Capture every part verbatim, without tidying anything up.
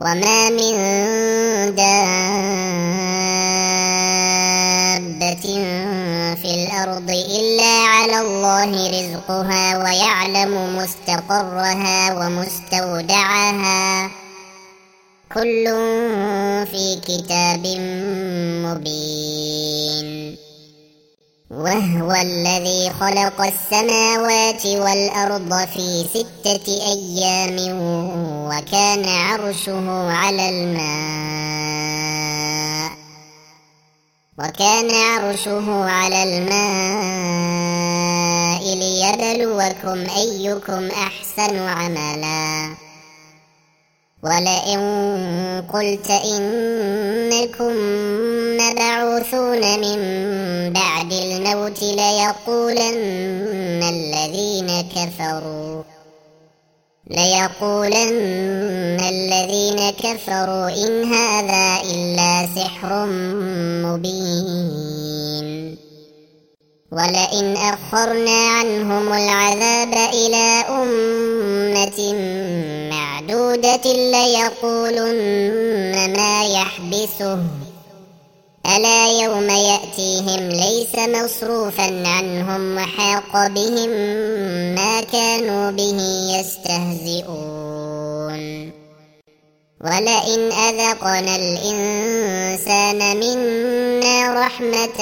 وما من دابة في الأرض إلا على الله رزقها ويعلم مستقرها ومستودعها كل في كتاب مبين. وهو الذي خلق السماوات والأرض في ستة أيام وكان عرشه على الماء وكان عرشه على الماء ليبلوكم أيكم أحسن عملا. ولئن قلت إنكم مبعوثون من بعد الموت ليقولن الذين كفروا ليقولن الذين كفروا إن هذا إلا سحر مبين. ولئن أخرنا عنهم العذاب إلى أمة معدودة ليقولن ما يحبسه ألا يوم يأتيهم ليس مصروفا عنهم وحاق بهم ما كانوا به يستهزئون. ولئن أذقنا الإنسان منا رحمة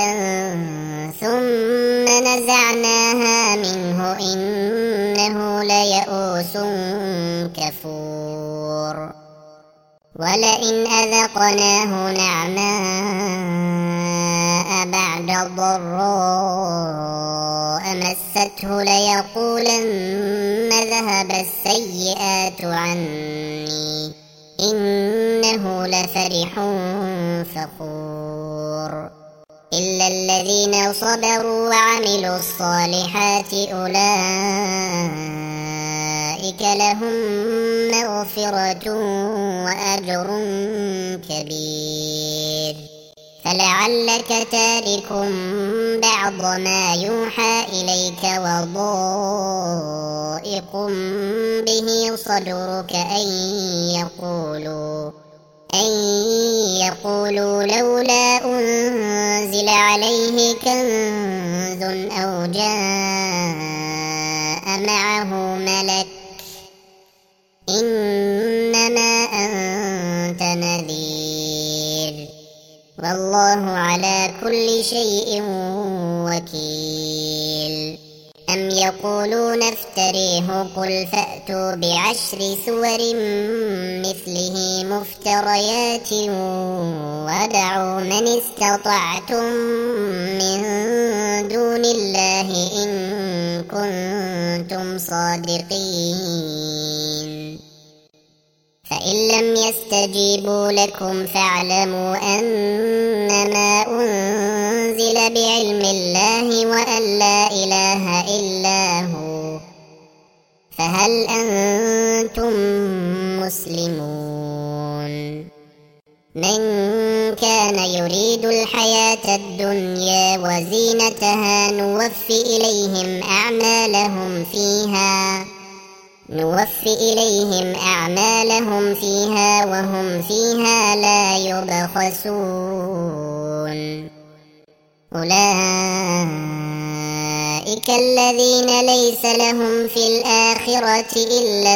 ثم نزعناها منه إنه ليئوس كفور. ولئن أذقناه نعماء بعد ضراء مسته ليقولن ذهب السيئات عني إنه لفرح فخور. إلا الذين صبروا وعملوا الصالحات أولئك لهم مغفرة وأجر كبير. فلعلك تارك بعض ما يوحى إليك وضائق به صدرك أن يقولوا أن يقولوا لولا أنزل عليه كنز أو جاء معه ملك إنما أنت نذير والله على كل شيء وكيل. أم يقولون افتريه قل فأتوا بعشر سور مثله مفتريات ودعوا من استطعتم من دون الله إن كنتم صادقين. فإن لم يستجيبوا لكم فاعلموا أنما أنزل بعلم الله وأن لا إله إلا هو فهل أنتم مسلمون. من كان يريد الحياة الدنيا وزينتها نوفي إليهم أعمالهم فيها نوفي إليهم أعمالهم فيها وهم فيها لا يبخسون. أولئك الذين ليس لهم في الآخرة إلا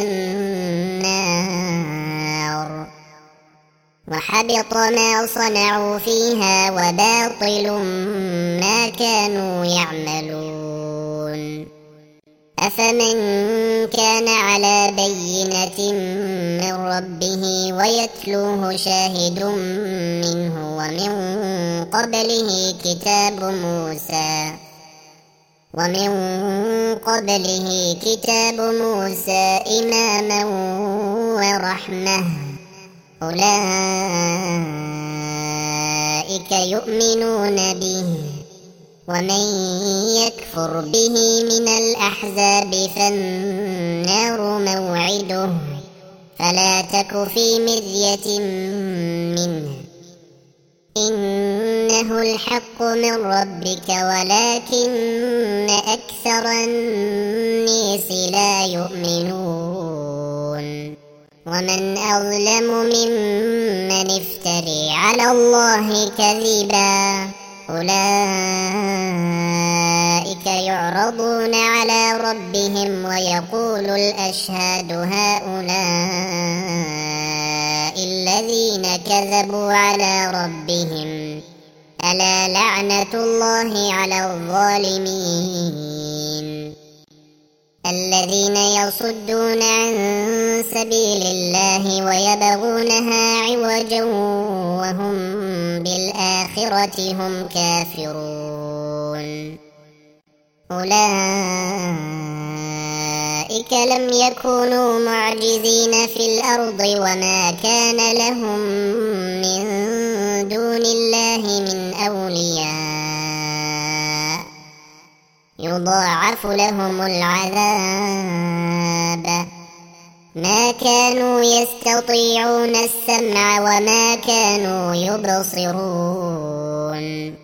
النار وحبط ما صنعوا فيها وباطل ما كانوا يعملون. أفمن كان على بينة من ربه ويتلوه شاهد منه ومن قبله كتاب موسى ومن قبله كتاب موسى إماما ورحمة أولئك يؤمنون به. ومن يكفر به من الأحزاب فالنار موعده فلا تك في مرية منه إنه الحق من ربك ولكن أكثر الناس لا يؤمنون. ومن أظلم ممن افتري على الله كذبا أولئك يعرضون على ربهم ويقول الأشهاد هؤلاء الذين كذبوا على ربهم ألا لعنة الله على الظالمين الذين يصدون عن سبيل الله ويبغونها عوجا وهم بالآخرة هم كافرون أولئك لم يكونوا معجزين في الأرض وما كان لهم من دون الله من أولياء يضاعف لهم العذاب ما كانوا يستطيعون السمع وما كانوا يبصرون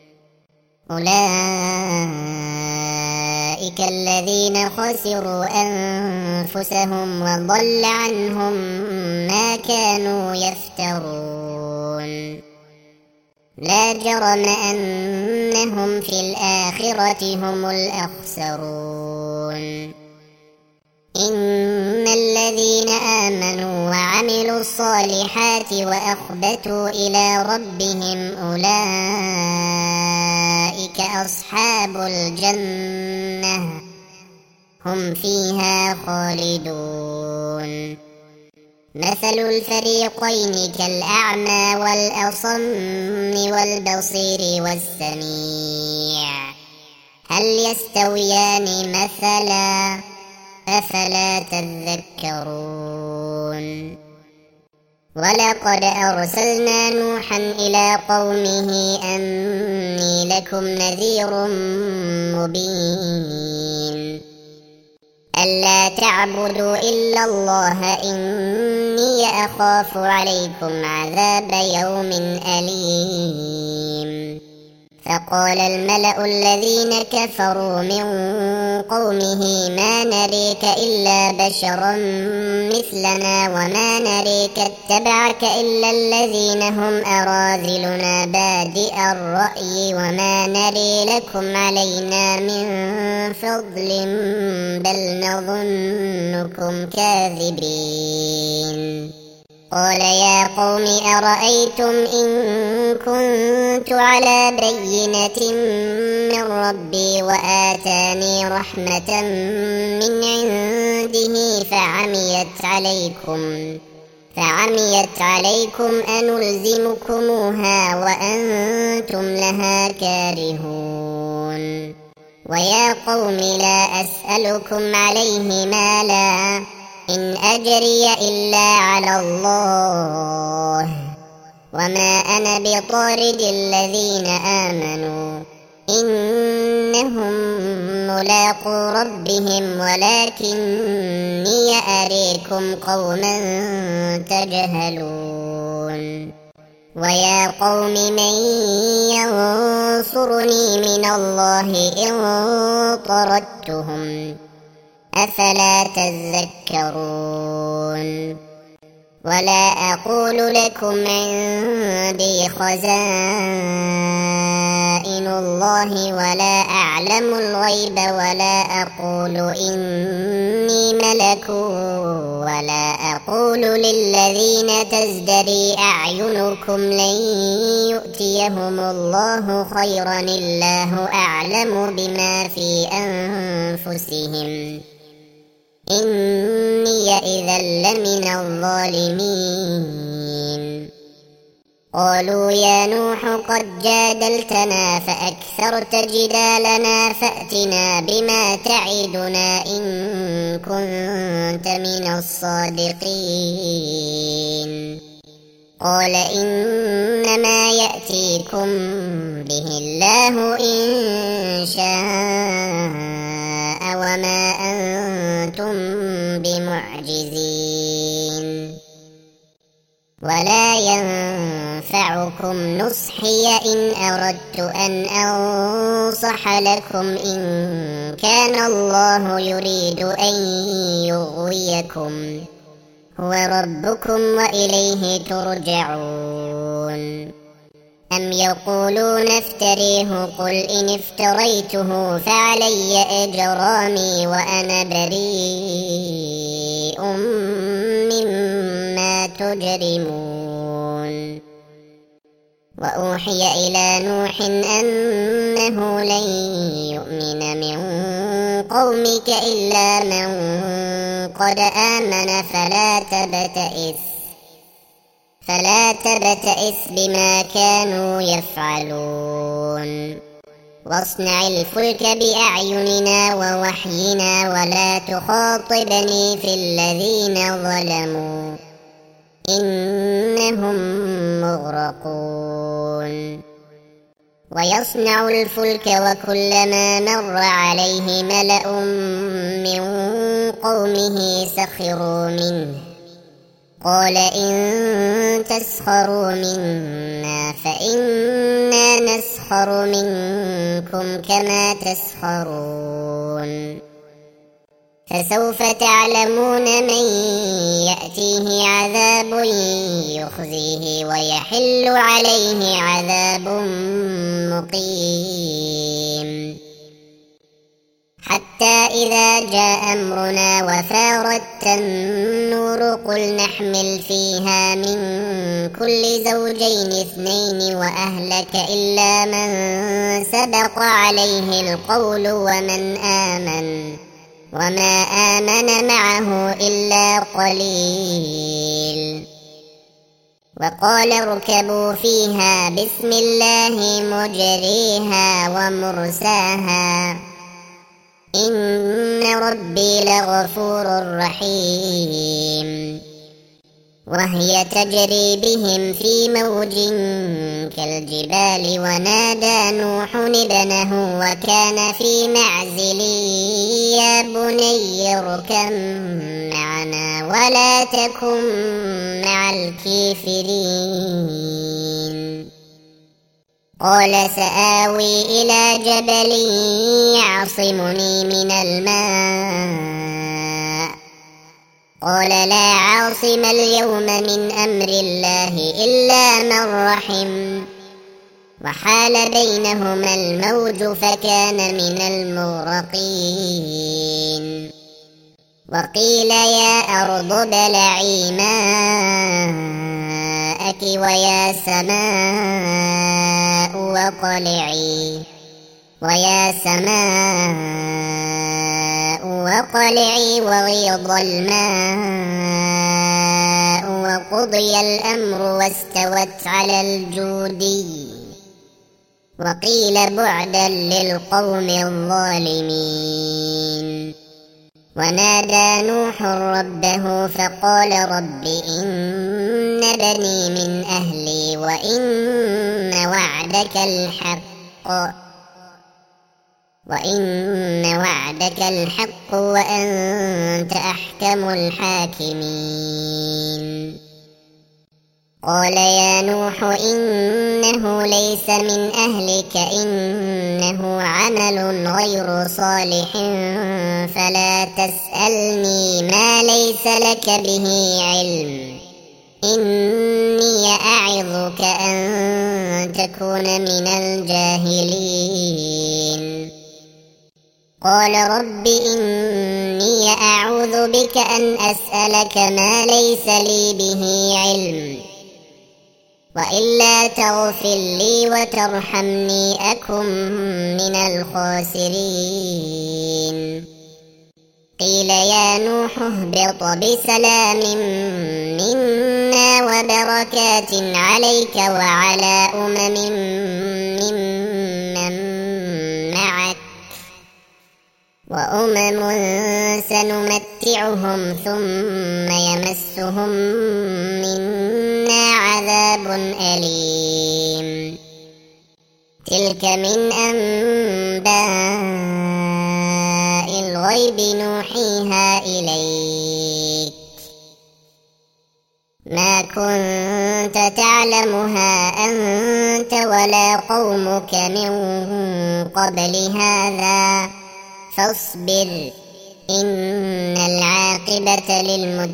أولئك الذين خسروا أنفسهم وضل عنهم ما كانوا يفترون لا جرم أنهم في الآخرة هم الأخسرون إن الذين آمنوا وعملوا الصالحات وأخبتوا إلى ربهم أولئك أصحاب الجنة هم فيها خالدون مثل الفريقين كالأعمى والأصم والبصير والسميع هل يستويان مثلا أفلا تذكرون ولقد أرسلنا نوحا إلى قومه أني لكم نذير مبين ألا تعبدوا إلا الله إني أخاف عليكم عذاب يوم أليم فقال الملأ الذين كفروا من قومه ما نريك إلا بشرا مثلنا وما نريك اتبعك إلا الذين هم أراذلنا بادئ الرأي وما نري لكم علينا من فضل بل نظنكم كاذبين قال يا قوم أرأيتم إن كنت على بينة من ربي وآتاني رحمة من عنده فعميت عليكم فعميت عليكم أنلزمكموها وأنتم لها كارهون ويا قوم لا أسألكم عليه مالا إن أجري إلا على الله وما أنا بطارد الذين آمنوا إنهم ملاقو ربهم ولكني أريكم قوما تجهلون ويا قوم من ينصرني من الله إن طردتهم أفلا تذكرون ولا أقول لكم عندي خزائن الله ولا أعلم الغيب ولا أقول إني ملك ولا أقول للذين تزدري أعينكم لن يؤتيهم الله خيرا الله أعلم بما في أنفسهم إني إذا لمن الظالمين قالوا يا نوح قد جادلتنا فأكثرت جدالنا فأتنا بما تعدنا إن كنت من الصادقين قال إنما يأتيكم به الله إن شاء وما أنتم بمعجزين ولا ينفعكم نصحي إن أردت أن أنصح لكم إن كان الله يريد أن يغويكم هو ربكم وإليه ترجعون. أم يقولون افتريه قل إن افتريته فعلي إجرامي وأنا بريء مما تجرمون. وأوحي إلى نوح أنه لن يؤمن من قومك إلا من قد آمن فلا تبتئس فلا تبتئس بما كانوا يفعلون. واصنع الفلك بأعيننا ووحينا ولا تخاطبني في الذين ظلموا إنهم مغرقون. ويصنع الفلك وكلما مر عليه ملأ من قومه سخروا منه قال إن تسخروا منا فإنا نسخر منكم كما تسخرون. فسوف تعلمون من يأتيه عذاب يخزيه ويحل عليه عذاب مقيم. حتى إذا جاء أمرنا وفارت النور قل نحمل فيها من كل زوجين اثنين وأهلك إلا من سبق عليه القول ومن آمن وما آمن معه إلا قليل. وقال اركبوا فيها بسم الله مجريها ومرساها إن ربي لغفور رحيم. وهي تجري بهم في موج كالجبال ونادى نوح ابنه وكان في معزل يا بني اركب معنا ولا تكن مع الكافرين. قال سآوي إلى جبل يعصمني من الماء قال لا عاصم اليوم من أمر الله إلا من رحم وحال بينهما الموج فكان من المغرقين. وقيل يا أرض ابلعي ماءك ويا سماء وقلعي ويا سماء وقلعي وغيض الماء وقضي الأمر واستوت على الجودي وقيل بعدا للقوم الظالمين. ونادى نوح ربه فقال رب إن بني من أهلي وإن وعدك الحق وإن وعدك الحق وأنت أحكم الحاكمين. قال يا نوح إنه ليس من أهلك إنه عمل غير صالح فلا تسألني ما ليس لك به علم إني أعظك أن تكون من الجاهلين. قال رب إني أعوذ بك أن أسألك ما ليس لي به علم وإلا تغفر لي وترحمني أكن من الخاسرين. قيل يا نوح اهبط بسلام منا وبركات عليك وعلى أمم ممن معك وأمم سنمتعهم ثم يمسهم منا عذاب أليم. تلك من أنباء الغيب نوحيها إليك ما كنت تعلمها أنت ولا قومك من قبل هذا فاصبر إن العاقبة والعاقبة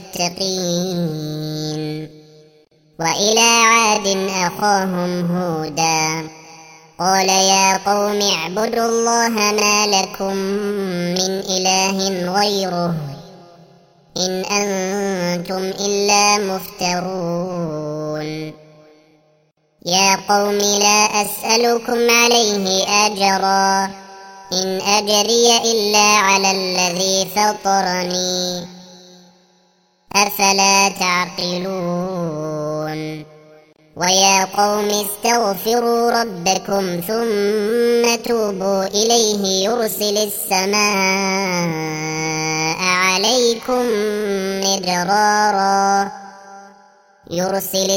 للمتقين. وإلى عاد أخاهم هودا قال يا قوم اعبدوا الله ما لكم من إله غيره إن أنتم إلا مفترون. يا قوم لا أسألكم عليه أجرا إن أجري إلا على الذي فطرني أفلا تعقلون. ويا قوم استغفروا ربكم ثم توبوا إليه يرسل السماء عليكم مدرارا يرسل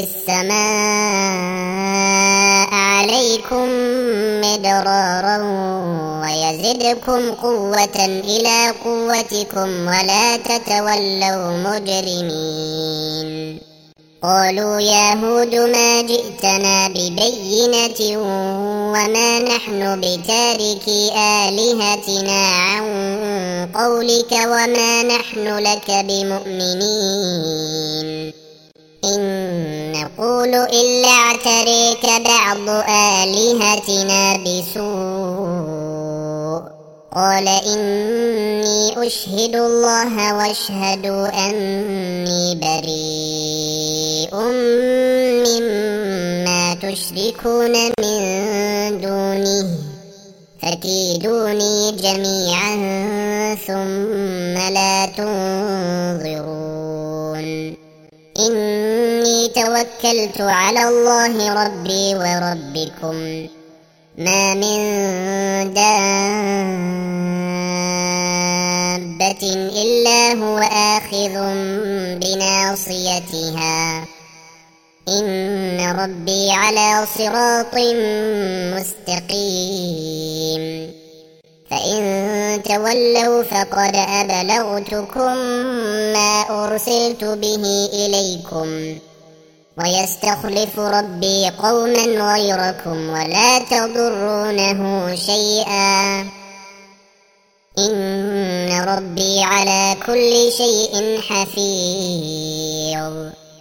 السماء عليكم مدرارا ويزدكم قوة إلى قوتكم ولا تتولوا مجرمين. قالوا يا هود ما جئتنا ببينة وما نحن بتاركي آلهتنا عن قولك وما نحن لك بمؤمنين إن نقول إلا اعتريك بعض آلهتنا بسوء. قال إني أشهد الله واشهدوا أني بريء مما تشركون من دونه فكيدوني جميعا ثم لا تنظرون. إني توكلت على الله ربي وربكم ما من دابة إلا هو آخذ بناصيتها إن ربي على صراط مستقيم. فإن تولوا فقد أبلغتكم ما أرسلت به إليكم ويستخلف ربي قوما غيركم ولا تضرونه شيئا إن ربي على كل شيء حفيظ.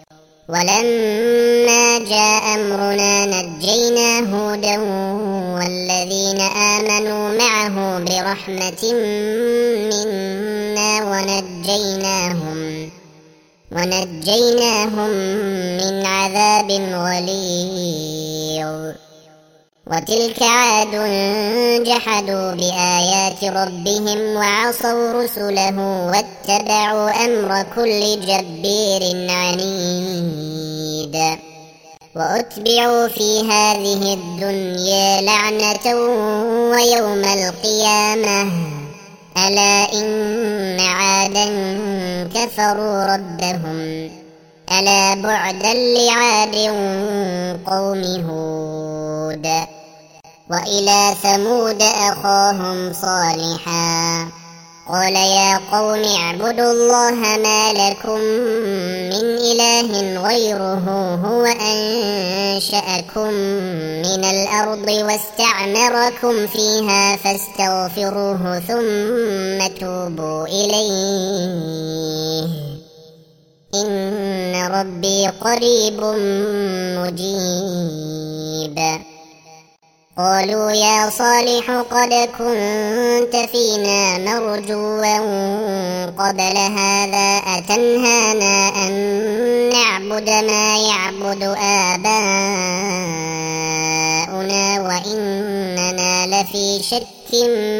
ولما جاء أمرنا نجينا هودا والذين آمنوا معه برحمة منا ونجيناهم ونجيناهم من عذاب غليظ. وتلك عاد جحدوا بآيات ربهم وعصوا رسله واتبعوا أمر كل جبار عنيد. وأتبعوا في هذه الدنيا لعنة ويوم القيامة ألا إن عادا كفروا ربهم ألا بعدا لعاد قوم هود. وإلى ثمود أخاهم صالحا قال يا قوم اعبدوا الله ما لكم من إله غيره هو أنشأكم من الأرض واستعمركم فيها فاستغفروه ثم توبوا إليه إن ربي قريب مجيب. قالوا يا صالح قد كنت فينا مرجوا قبل هذا أتنهانا أن نعبد ما يعبد آباؤنا وإننا لفي شك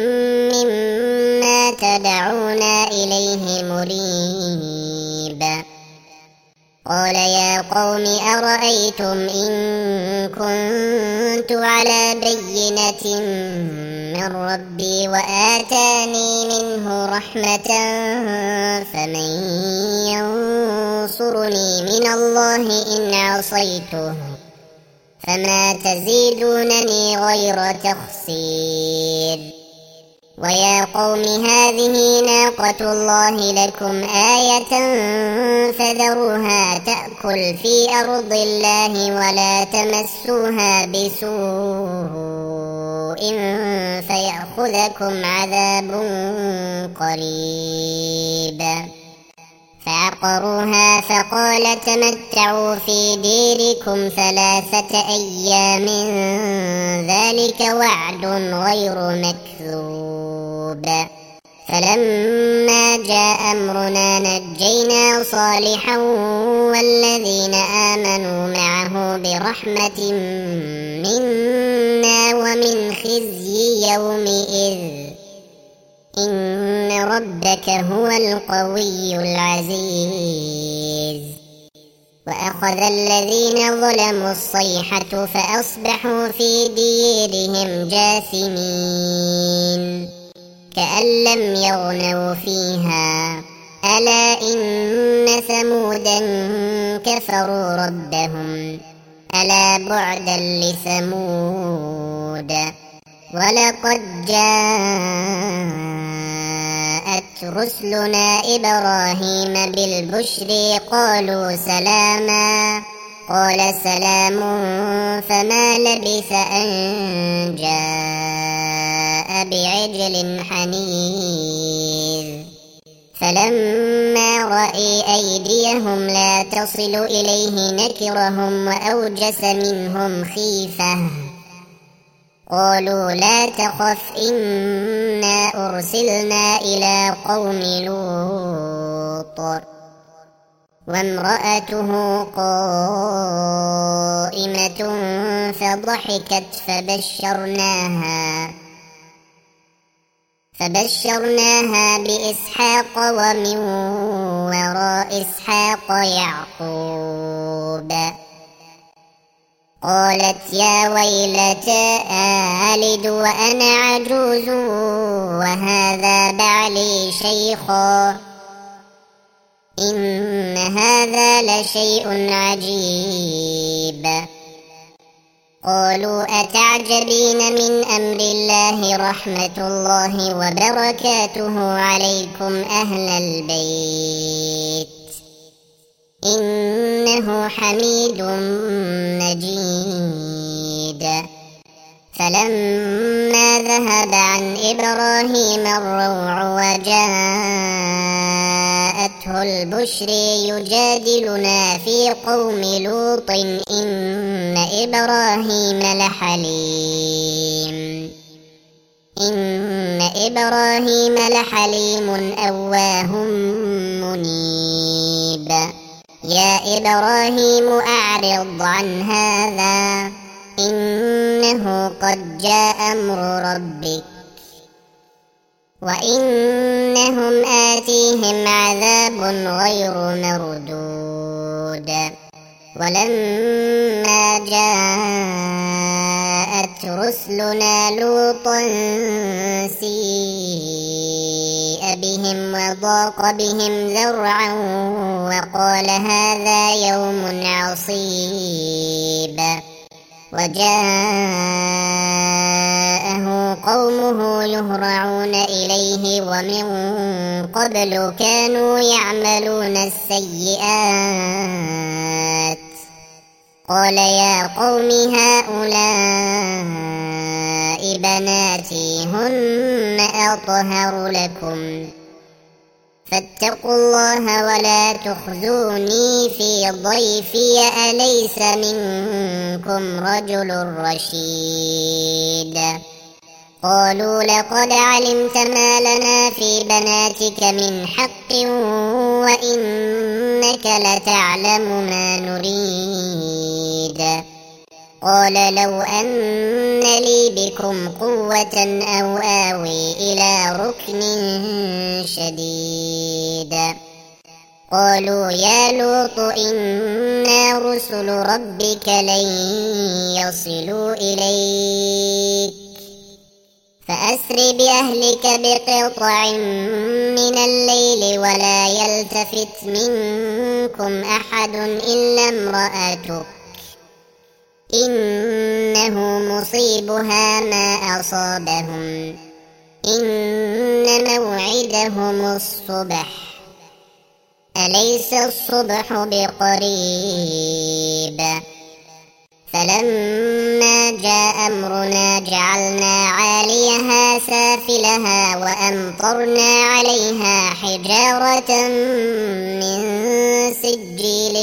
مما تدعونا إليه مريب. قال يا قوم أرأيتم إن كنت على بينة من ربي وآتاني منه رحمة فمن ينصرني من الله إن عصيته فما تزيدونني غير تخسير. ويا قوم هذه ناقة الله لكم آية فذروها تأكل في أرض الله ولا تمسوها بسوء فيأخذكم عذاب قريب. فعقروها فقال تمتعوا في ديركم ثلاثة أيام ذلك وعد غير مكذوب. فلما جاء أمرنا نجينا صالحا والذين آمنوا معه برحمة منا ومن خزي يومئذ إن ربك هو القوي العزيز. وأخذ الذين ظلموا الصيحة فأصبحوا في ديرهم جاثمين كأن لم يغنوا فيها ألا إن ثمودا كفروا ربهم ألا بعدا لثمود. ولقد جاءت رسلنا إبراهيم بالبشر قالوا سلاما قال سلام فما لبث أن جاء بعجل حنيذ. فلما رأى أيديهم لا تصل إليه نكرهم وأوجس منهم خيفة قالوا لا تخف إنا أرسلنا إلى قوم لوط وامرأته قائمة فضحكت فبشرناها فبشرناها بإسحاق ومن وراء إسحاق يعقوب. قالت يا ويلتى ألد وأنا عجوز وهذا بعلي شيخا إن هذا لشيء عجيب. قالوا أتعجبين من أمر الله رحمة الله وبركاته عليكم أهل البيت إنه حميد مجيد. فلما ذهب عن إبراهيم الروع وجاءته البشر يجادلنا في قوم لوط إن إبراهيم لحليم إن إبراهيم لحليم أواه منيب. يا إبراهيم أعرض عن هذا إنه قد جاء أمر ربك وإنهم آتيهم عذاب غير مردود. ولما جاءت رسلنا لوطا سيء بهم وضاق بهم ذرعا وقال هذا يوم عصيب. وجاءه قومه يهرعون إليه ومن قبل كانوا يعملون السيئات قال يا قوم هؤلاء بناتي هن أطهر لكم فاتقوا الله ولا تخزوني في ضيفي أليس منكم رجل رشيد. قالوا لقد علمت ما لنا في بناتك من حق وإنك لتعلم ما نريد. قال لو أن لي بكم قوة أو آوي إلى ركن شديد. قالوا يا لوط إنا رسل ربك لن يصلوا إليك فأسر بأهلك بقطع من الليل ولا يلتفت منكم أحد إلا امرأتك إنه مصيبها ما أصابهم إن موعدهم الصبح أليس الصبح بقريب. فلما جاء أمرنا جعلنا عاليها سافلها وأمطرنا عليها حجارة من سجيل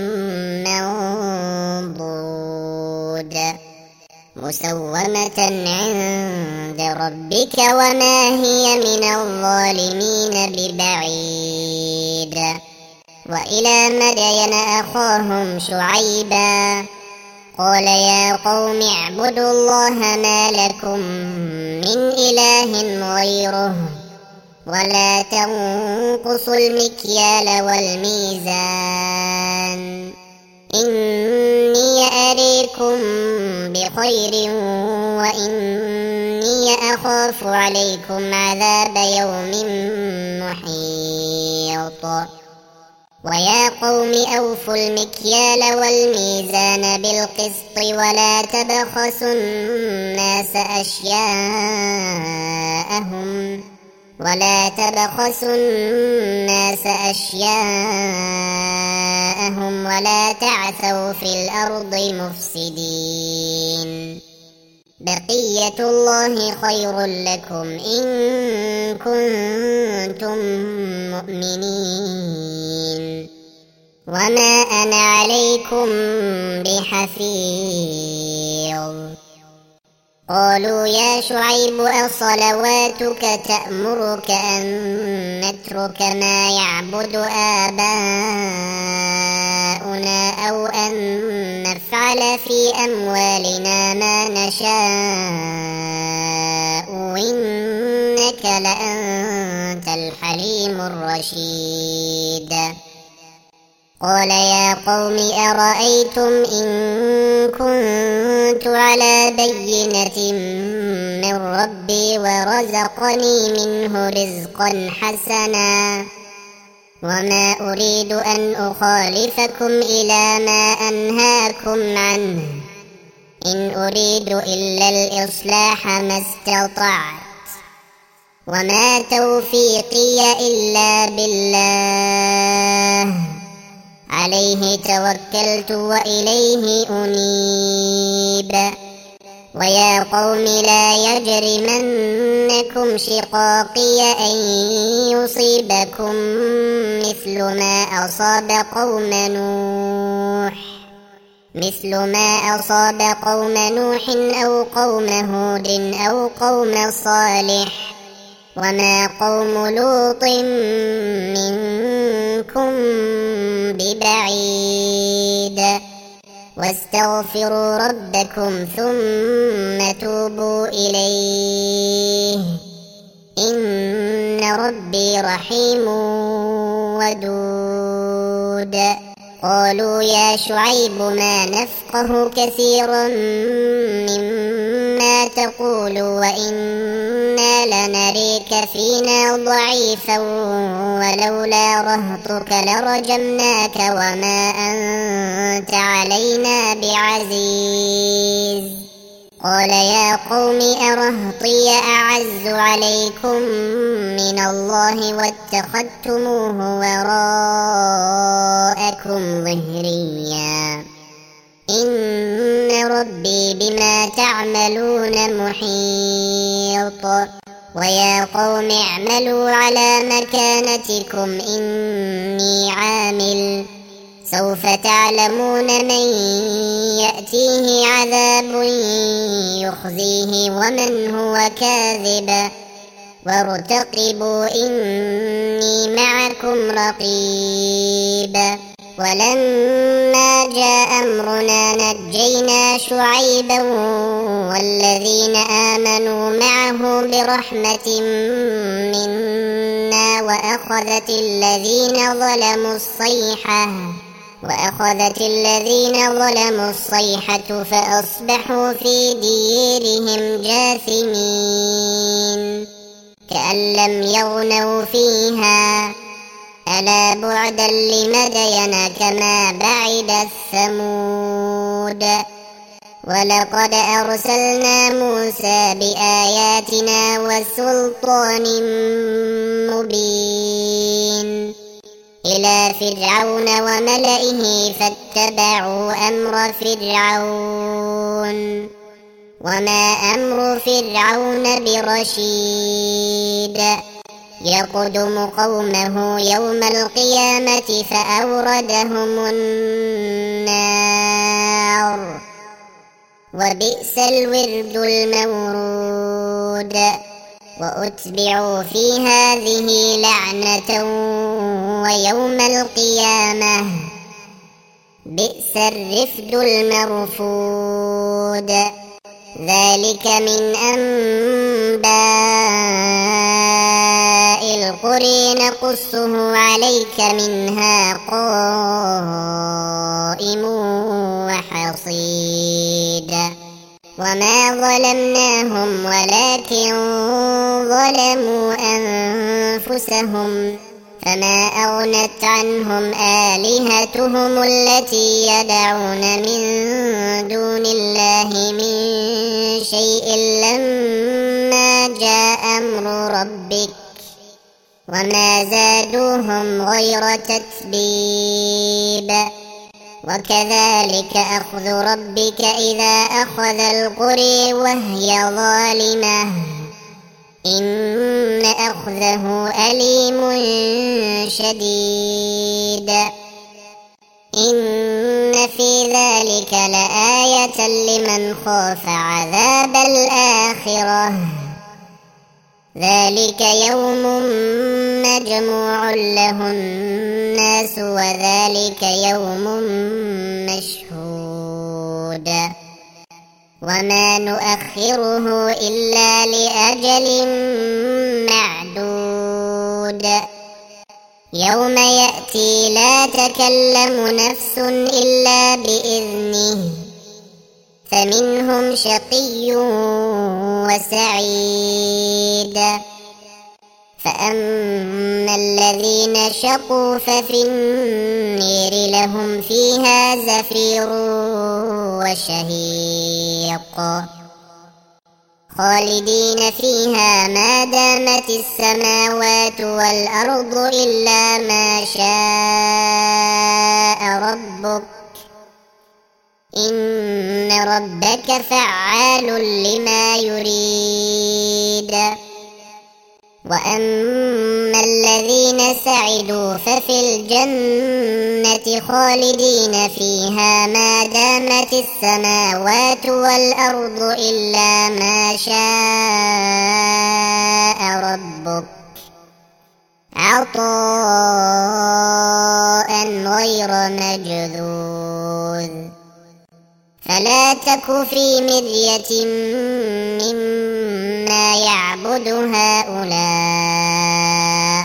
منضود مسومة عند ربك وما هي من الظالمين ببعيد. وإلى مدين أخاهم شعيبا قال يا قوم اعبدوا الله ما لكم من إله غيره ولا تنقصوا المكيال والميزان إني أريكم بخير وإني أخاف عليكم عذاب يوم محيط. ويا قوم أوفوا المكيال والميزان بالقسط ولا تبخسوا الناس أشياءهم ولا تبخسوا الناس أشياءهم ولا تعثوا في الأرض مفسدين. بقية الله خير لكم إن كنتم مؤمنين وما أنا عليكم بحفيظ. قالوا يا شعيب أصلواتك تأمرك أن نترك ما يعبد آباؤنا أو أن نفعل في أموالنا ما نشاء إنك لأنت الحليم الرشيد. قال يا قوم أرأيتم إن كنت على بينة من ربي ورزقني منه رزقا حسنا وما أريد أن أخالفكم إلى ما أنهاكم عنه إن أريد إلا الإصلاح ما استطعت وما توفيقي إلا بالله عليه توكلت وإليه أنيب. ويا قوم لا يجرمنكم شقاقي أن يصيبكم مثل ما أصاب قوم نوح مثل ما أصاب قوم نوح أو قوم هود أو قوم صالح وما قوم لوط منكم ببعيد. واستغفروا ربكم ثم توبوا إليه إن ربي رحيم ودود. قالوا يا شعيب ما نفقه كثيرا مما تقول وإنا لنريك فينا ضعيفا ولولا رهطك لرجمناك وما أنت علينا بعزيز. قال يا قوم أرهطي أعز عليكم من الله واتخذتموه وراءكم ظهريا إن ربي بما تعملون محيط. ويا قوم اعملوا على مكانتكم إني عامل سوف تعلمون من يأتيه عذاب يخزيه ومن هو كاذب وارتقبوا إني معكم رقيب. ولما جاء أمرنا نجينا شعيبا والذين آمنوا معه برحمة منا وأخذت الذين ظلموا الصيحة وأخذت الذين ظلموا الصيحة فأصبحوا في ديرهم جاثمين كأن لم يغنوا فيها ألا بعدا لمدين كما بعد الثمود. ولقد أرسلنا موسى بآياتنا وسلطان مبين إلى فرعون وملئه فاتبعوا أمر فرعون وما أمر فرعون برشيد يقدم قومه يوم القيامة فأوردهم النار وبئس الورد المورود وأتبعوا في هذه لعنة ويوم القيامة بئس الرفد المرفود ذلك من أنباء القرى نقصه عليك منها قائم وحصيد وما ظلمناهم ولكن ظلموا أنفسهم فما أغنت عنهم آلهتهم التي يدعون من دون الله من شيء لما جاء أمر ربك وما زادوهم غير تتبيب وكذلك أخذ ربك إذا أخذ القرى وهي ظالمة إن أخذه أليم شديد إن في ذلك لآية لمن خاف عذاب الآخرة ذلك يوم مجموع له الناس وذلك يوم مشهود وما نؤخره إلا لأجل معدود يوم يأتي لا تكلم نفس إلا بإذنه فمنهم شقي وسعيد فأما الذين شقوا ففي النير لهم فيها زفير وشهيق خالدين فيها ما دامت السماوات والأرض إلا ما شاء ربك إن ربك فعال لما يريد وأما الذين سعدوا ففي الجنة خالدين فيها ما دامت السماوات والأرض إلا ما شاء ربك عطاء غير مجذوذ فلا تك في مرية مما يعبد هؤلاء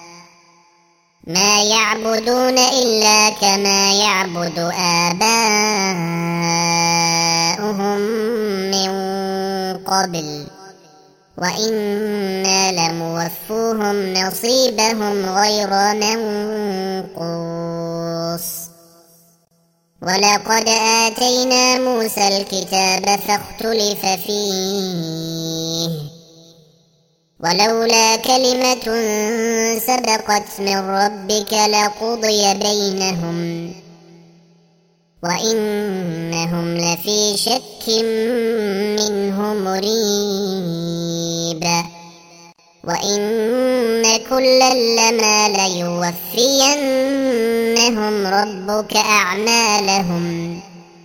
ما يعبدون إلا كما يعبد آباؤهم من قبل وإنا لموفوهم نصيبهم غير منقوص ولقد آتينا موسى الكتاب فاختلف فيه ولولا كلمة سبقت من ربك لقضي بينهم وإنهم لفي شك منه مريب وإن كلا لما ليوفينهم ربك أعمالهم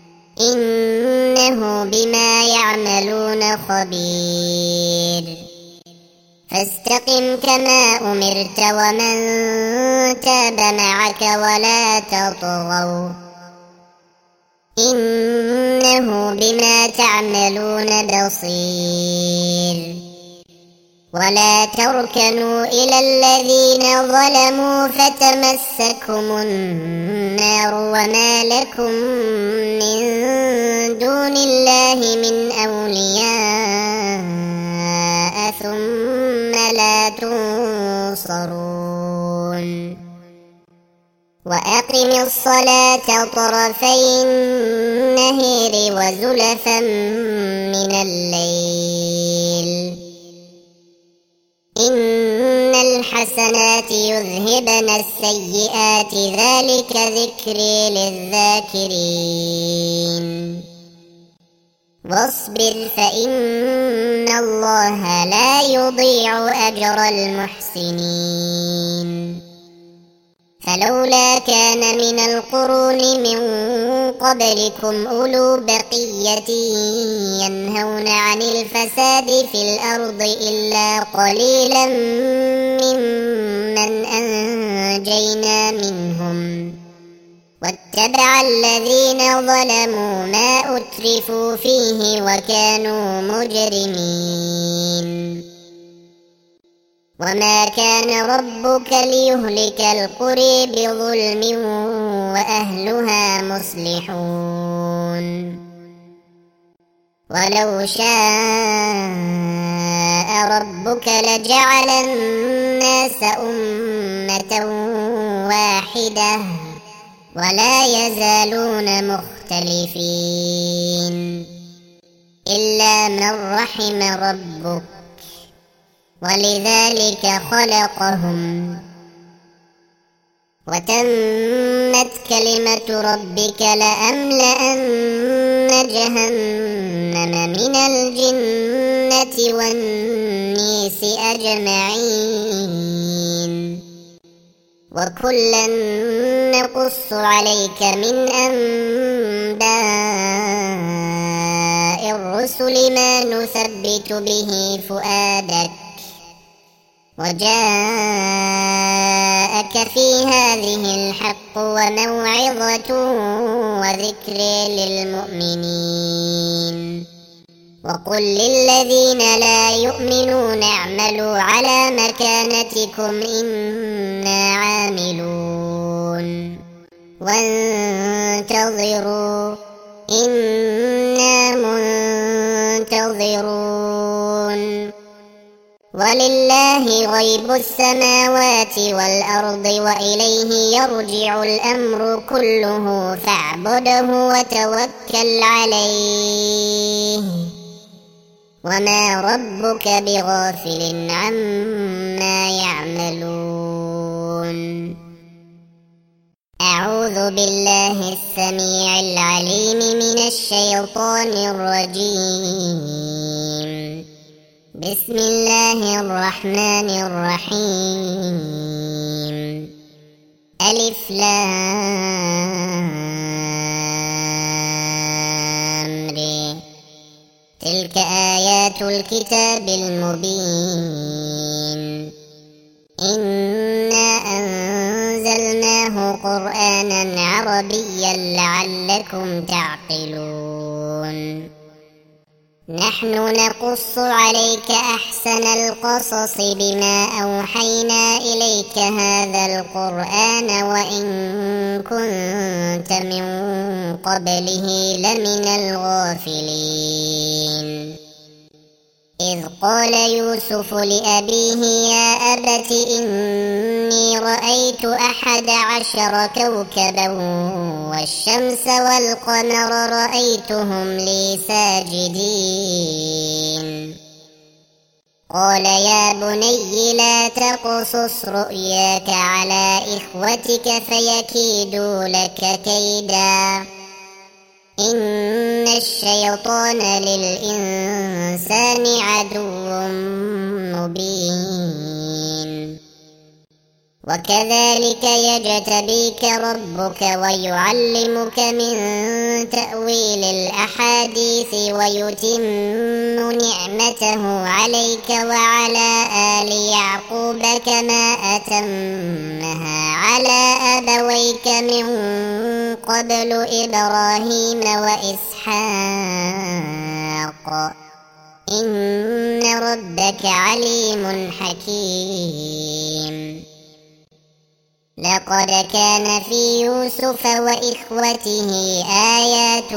إنه بما يعملون خبير فاستقم كما أمرت ومن تاب معك ولا تطغوا إنه بما تعملون بصير ولا تركنوا إلى الذين ظلموا فتمسكم النار وما لكم من دون الله من أولياء ثم لا تنصرون وأقم الصلاة طرفي النهار وزلفا من الليل إن الحسنات يذهبن السيئات ذلك ذكر للذاكرين واصبر فإن الله لا يضيع أجر المحسنين فلولا كان من القرون من قبلكم أولو بقية ينهون عن الفساد في الأرض إلا قليلا ممن أنجينا منهم واتبع الذين ظلموا ما أترفوا فيه وكانوا مجرمين وما كان ربك ليهلك القرى بظلم وأهلها مصلحون ولو شاء ربك لجعل الناس أمة واحدة ولا يزالون مختلفين إلا من رحم ربك ولذلك خلقهم وتمت كلمة ربك لأملأن جهنم من الجنة والناس أجمعين وكلا نقص عليك من أنباء الرسل ما نثبت به فؤادك وجاءك في هذه الحق وموعظة وذكر للمؤمنين وقل للذين لا يؤمنون اعملوا على مكانتكم إنا عاملون وانتظروا إنا منتظرون ولله غيب السماوات والأرض وإليه يرجع الأمر كله فاعبده وتوكل عليه وما ربك بغافل عما يعملون أعوذ بالله السميع العليم من الشيطان الرجيم بسم الله الرحمن الرحيم ألف لام ر تلك آيات الكتاب المبين إنا أنزلناه قرآنا عربيا لعلكم تعقلون نحن نقص عليك أحسن القصص بما أوحينا إليك هذا القرآن وإن كنت من قبله لمن الغافلين إذ قال يوسف لأبيه يا أبت إني رأيت أحد عشر كوكبا والشمس والقمر رأيتهم لي ساجدين قال يا بني لا تقصص رؤياك على إخوتك فيكيدوا لك كيدا إن الشيطان للإنسان عدو مبين وكذلك يجتبيك ربك ويعلمك من تأويل الأحاديث ويتم نعمته عليك وعلى آل يعقوب كما أتمها على أبويك من قبل إبراهيم وإسحاق إن ربك عليم حكيم لقد كان في يوسف وإخوته آيات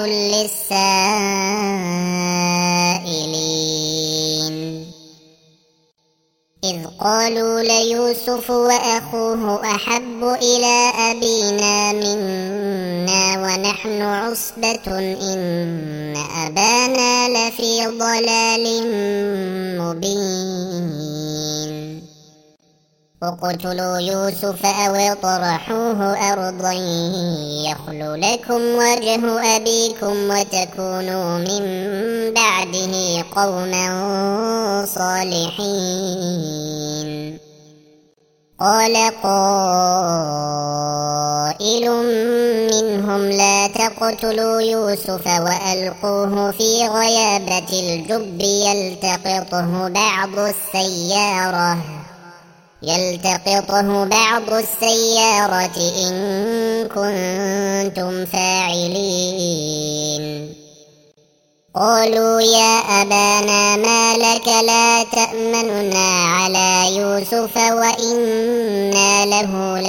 للسائلين إذ قالوا ليوسف وأخوه أحب إلى أبينا منا ونحن عصبة إن أبانا لفي ضلال مبين اقتلوا يوسف أو اطرحوه أرضا يخل لكم وجه أبيكم وتكونوا من بعده قوما صالحين. قال قائل منهم لا تقتلوا يوسف وألقوه في غيابة الجب يلتقطه بعض السيارة يلتقطه بعض السيارة إن كنتم فاعلين. قالوا يا أبانا ما لك لا تأمننا على يوسف وإنا له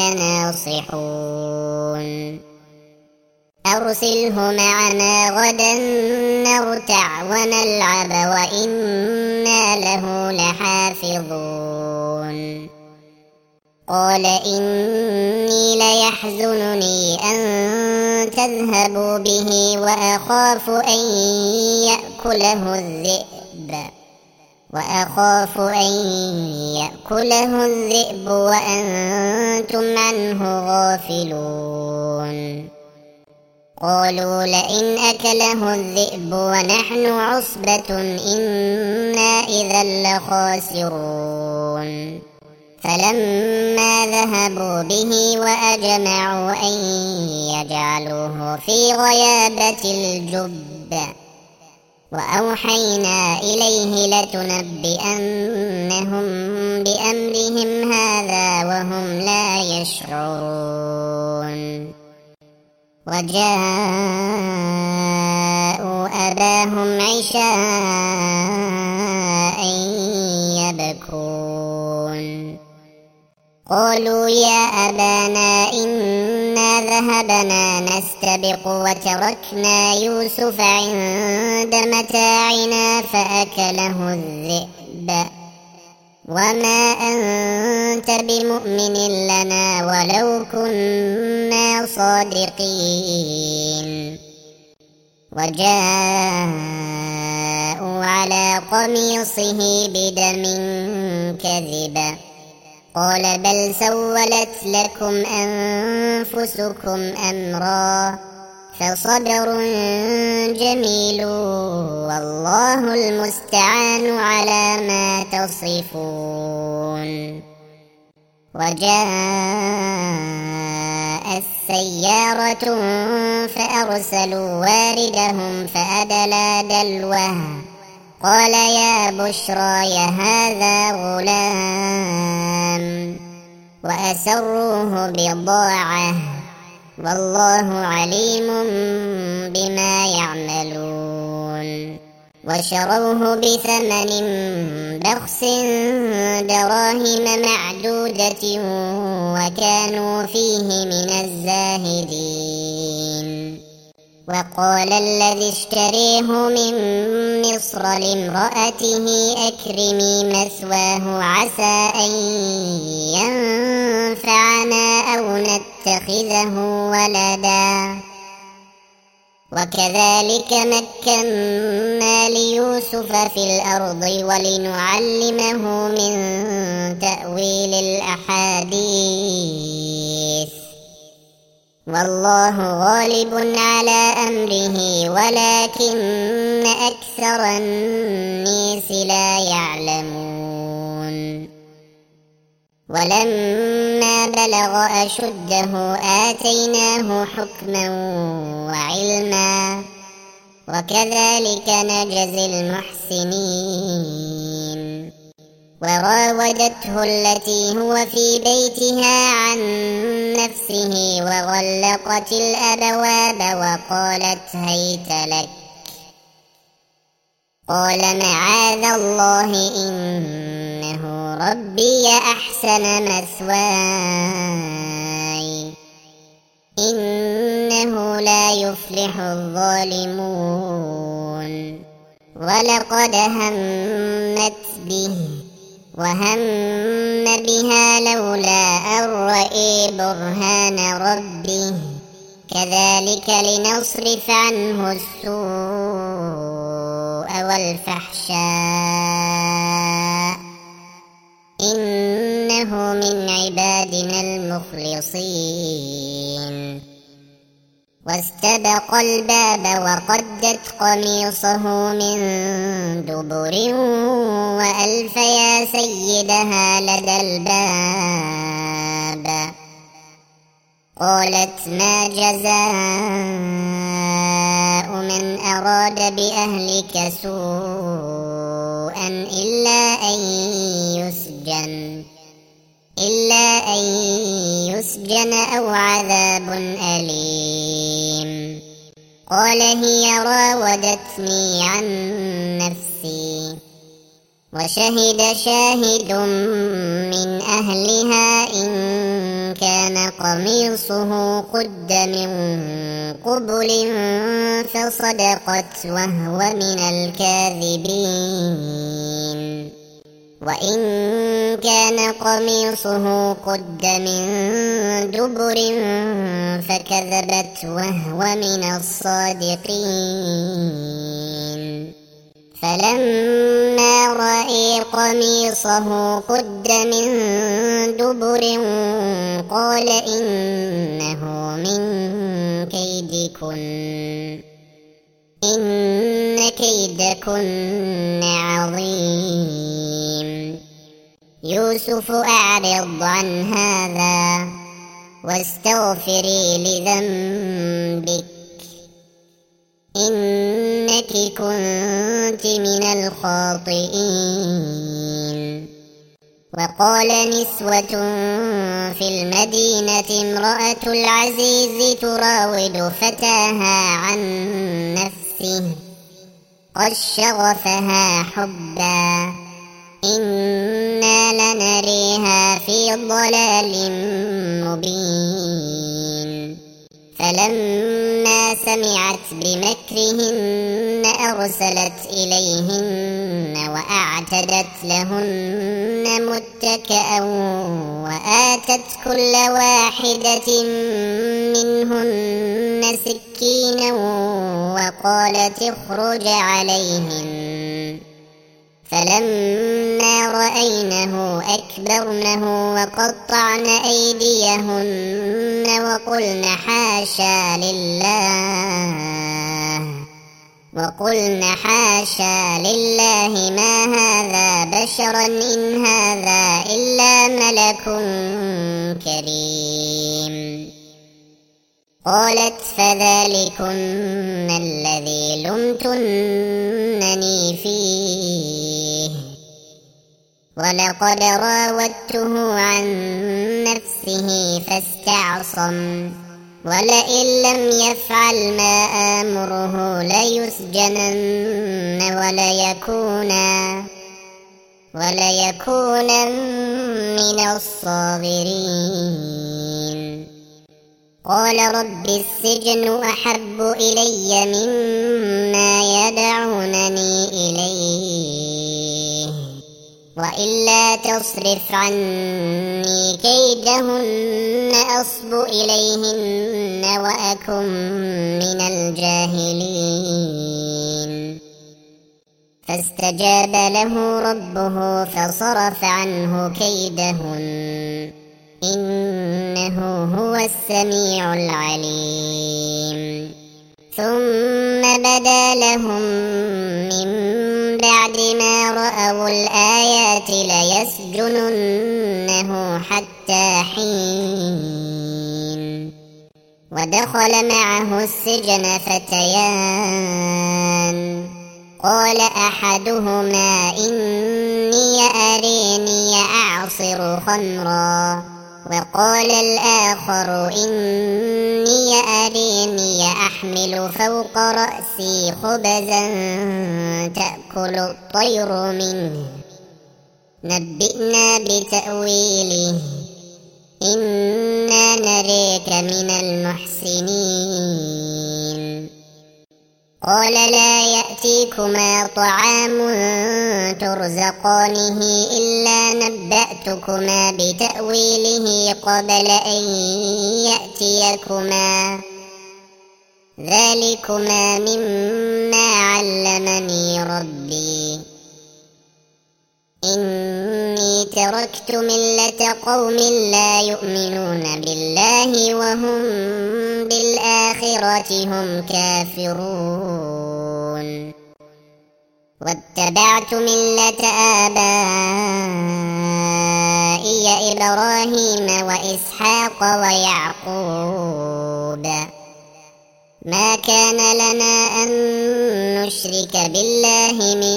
لناصحون. أرسله معنا غدا نرتع ونلعب وإنا له لحافظون. قال إني ليحزنني أن تذهبوا به وأخاف أن يأكله الذئب وأخاف أن يأكله الذئب وأنتم عنه غافلون. قالوا لئن أكله الذئب ونحن عصبة إنا إذا لخاسرون. فلما ذهبوا به وأجمعوا أن يجعلوه في غيابة الجب وأوحينا إليه لتنبئنهم بأمرهم هذا وهم لا يشعرون. وجاءوا أباهم عشاء يبكون. قالوا يا أبانا إنا ذهبنا نستبق وتركنا يوسف عند متاعنا فأكله الذئب وما أنت بمؤمن لنا ولو كنا صادقين. وجاءوا على قميصه بدم كذب قال بل سولت لكم أنفسكم أمرا فصبر جميل والله المستعان على ما تصفون. وجاء السيارة فأرسلوا واردهم فأدلى دلوه قال يا بشرى هذا غلام وأسروه بضاعة والله عليم بما يعملون. وشروه بثمن بخس دراهم معدودة وكانوا فيه من الزاهدين. وقال الذي اشتريه من مصر لامرأته أكرمي مثواه عسى أن ينفعنا أو نتخذه ولدا. وكذلك مكنا ليوسف في الأرض ولنعلمه من تأويل الأحاديث والله غالب على أمره ولكن أكثر الناس لا يعلمون. ولما بلغ أشده آتيناه حكما وعلما وكذلك نجزي المحسنين. وراودته التي هو في بيتها عن نفسه وغلقت الأبواب وقالت هيت لك قال معاذ الله إنه ربي أحسن مثواي إنه لا يفلح الظالمون. ولقد همت به وهم بها لولا أن رأى برهان ربه كذلك لنصرف عنه السوء والفحشاء إنه إنه من عبادنا المخلصين. واستبق الباب وقدت قميصه من دبر وألف يا سيدها لدى الباب. قالت ما جزاء من أراد بأهلك سوءا إلا أن يسجن إلا أن يسجن أو عذاب أليم. قال هي راودتني عن نفسي. وشهد شاهد من أهلها إن كان قميصه قد من قبل فصدقت وهو من الكاذبين. وإن كان قميصه قد من دبر فكذبت وهو من الصادقين. فلما رأى قميصه قد من دبر قال إنه من كيدكن إن كيدكن عظيم. يوسف أعرض عن هذا واستغفري لذنبك إنك كنت من الخاطئين. وقال نسوة في المدينة امرأة العزيز تراود فتاها عن نفسه قد شغفها حبا إنا لنريها في ضلال مبين. فلما سمعت بمكرهن أرسلت إليهن وأعتدت لهن متكئا وآتت كل واحدة منهن سكينا وقالت اخرج عليهن. فلما رأينه أكبرنه وقطعن أيديهن وقلن حاشا لله وقلن حاشا لله ما هذا بشرا إن هذا إلا ملك كريم. قالت فذلكن الذي لمتنني فيه ولقد راودته عن نفسه فاستعصم ولئن لم يفعل ما آمره ليسجنن وليكونا وليكونا من الصاغرين. قال رب السجن أحب إلي مما يدعونني إليه وإلا تصرف عني كيدهن أصب إليهن وأكن من الجاهلين. فاستجاب له ربه فصرف عنه كيدهن إنه هو السميع العليم. ثم بدا لهم من بعد ما رأوا الآيات ليسجننه حتى حين. ودخل معه السجن فتيان قال أحدهما إني أريني أعصر خمرا وقال الآخر إني أريني أحمل فوق رأسي خبزا تأكل الطير منه نبئنا بتأويله إنا نريك من المحسنين. قال لا يأتيكما طعام ترزقانه إلا نبأتكما بتأويله قبل أن يأتيكما ذلكما مما علمني ربي إني تركت تركت ملة قوم لا يؤمنون بالله وهم بالآخرة هم كافرون واتبعت ملة آبائي إبراهيم وإسحاق ويعقوب ما كان لنا أن نشرك بالله من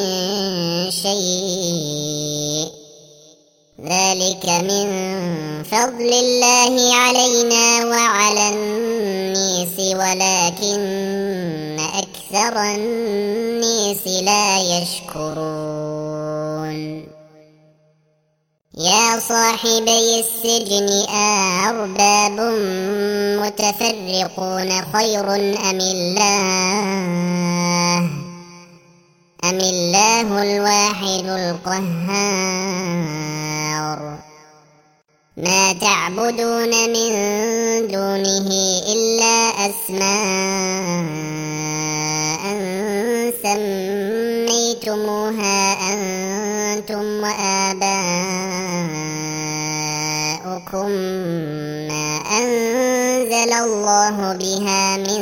شيء ذلك من فضل الله علينا وعلى الناس ولكن أكثر الناس لا يشكرون يا صاحبي السجن أأرباب متفرقون خير أم الله أم الله الواحد القهار ما تعبدون من دونه إلا أسماء سميتموها أنتم وآباؤكم ما أنزل الله بها من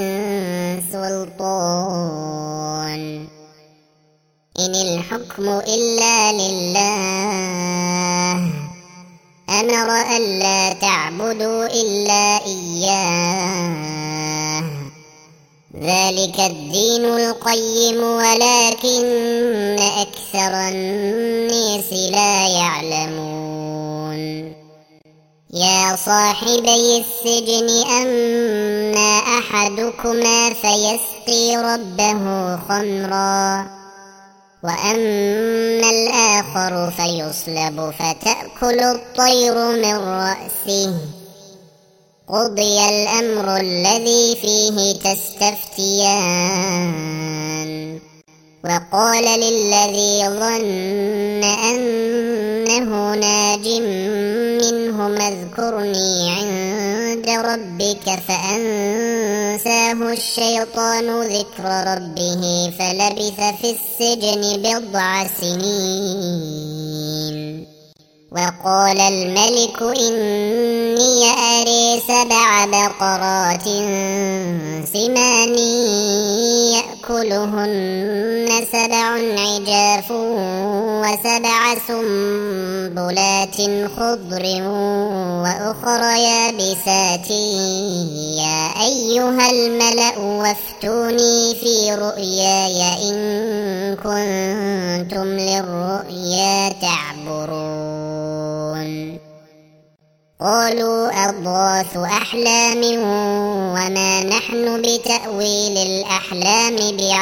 سلطان إن الحكم إلا لله أمر ألا تعبدوا إلا إياه ذلك الدين القيم ولكن أكثر الناس لا يعلمون يا صاحبي السجن أما أحدكما فيسقي ربه خمرا وأما الآخر فيصلب فتأكل الطير من رأسه قضي الأمر الذي فيه تستفتيان وقال للذي ظن أنه ناج منه اذكرني عند ربك فأنساه الشيطان ذكر ربه فلبث في السجن بضع سنين وقال الملك إني أري سبع بقرات سمان يأكلهن سبع عجاف وسبع سنبلات خضر وأخر يابسات يا أيها الملأ وافتوني في رؤياي إن كنتم للرؤيا تعبرون قالوا أضغاث أحلام وما نحن بتأويل الأحلام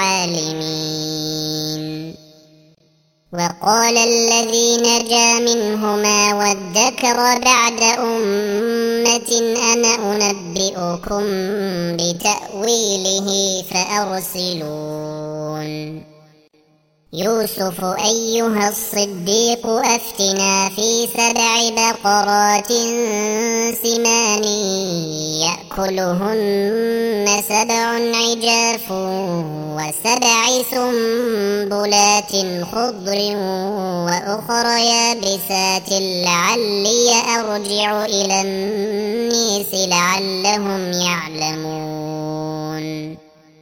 بعالمين وقال الذي نجا منهما وادكر بعد أمة أنا أنبئكم بتأويله فأرسلون يوسف أيها الصديق أفتنا في سبع بقرات سمان يأكلهن سبع عجاف وسبع سنبلات خضر وأخر يابسات لعلي أرجع إلى الناس لعلهم يعلمون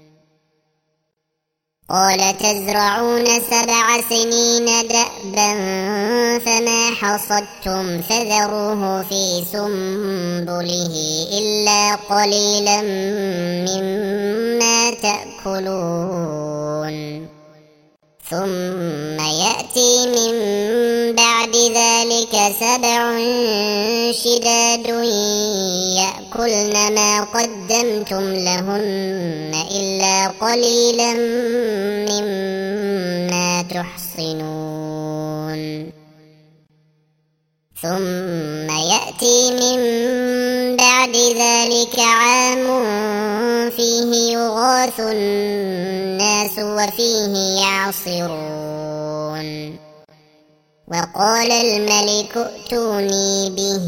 قال تزرعون سبع سنين دأبا فما حصدتم فذروه في سنبله إلا قليلا مما تأكلون ثم يأتي من بعد ذلك سبع شداد يأكلن ما قدمتم لهن إلا قليلا مما تحصنون ثم يأتي من بعد ذلك عام فيه يغاث الناس وفيه يعصرون وقال الملك ائتوني به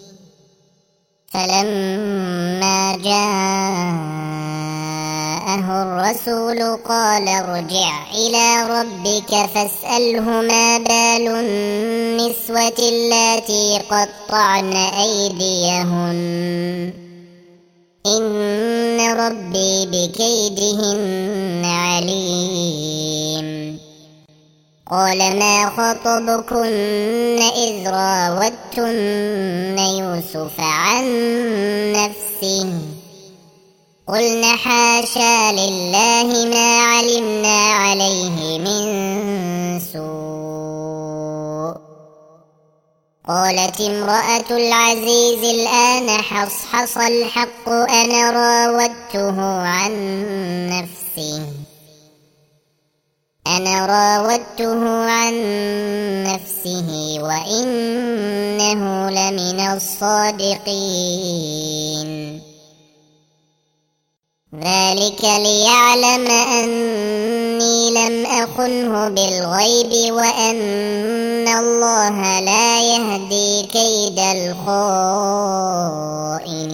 فلما جاءه الرسول قال ارجع إلى ربك فاسأله ما بال النسوة اللاتي قطعن أيديهن إن ربي بكيدهن عليم. قال ما خطبكن إذ راوتن يوسف عن نفسه قلن حاشا لله ما علمنا عليه من سوء. قالت امرأة العزيز الآن حصحص الحق أنا راودته عن نفسه أنا راودته عن نفسه وإنه لمن الصادقين. ذلك ليعلم أني لم أخنه بالغيب وأن الله لا يهدي كيد الخائنين.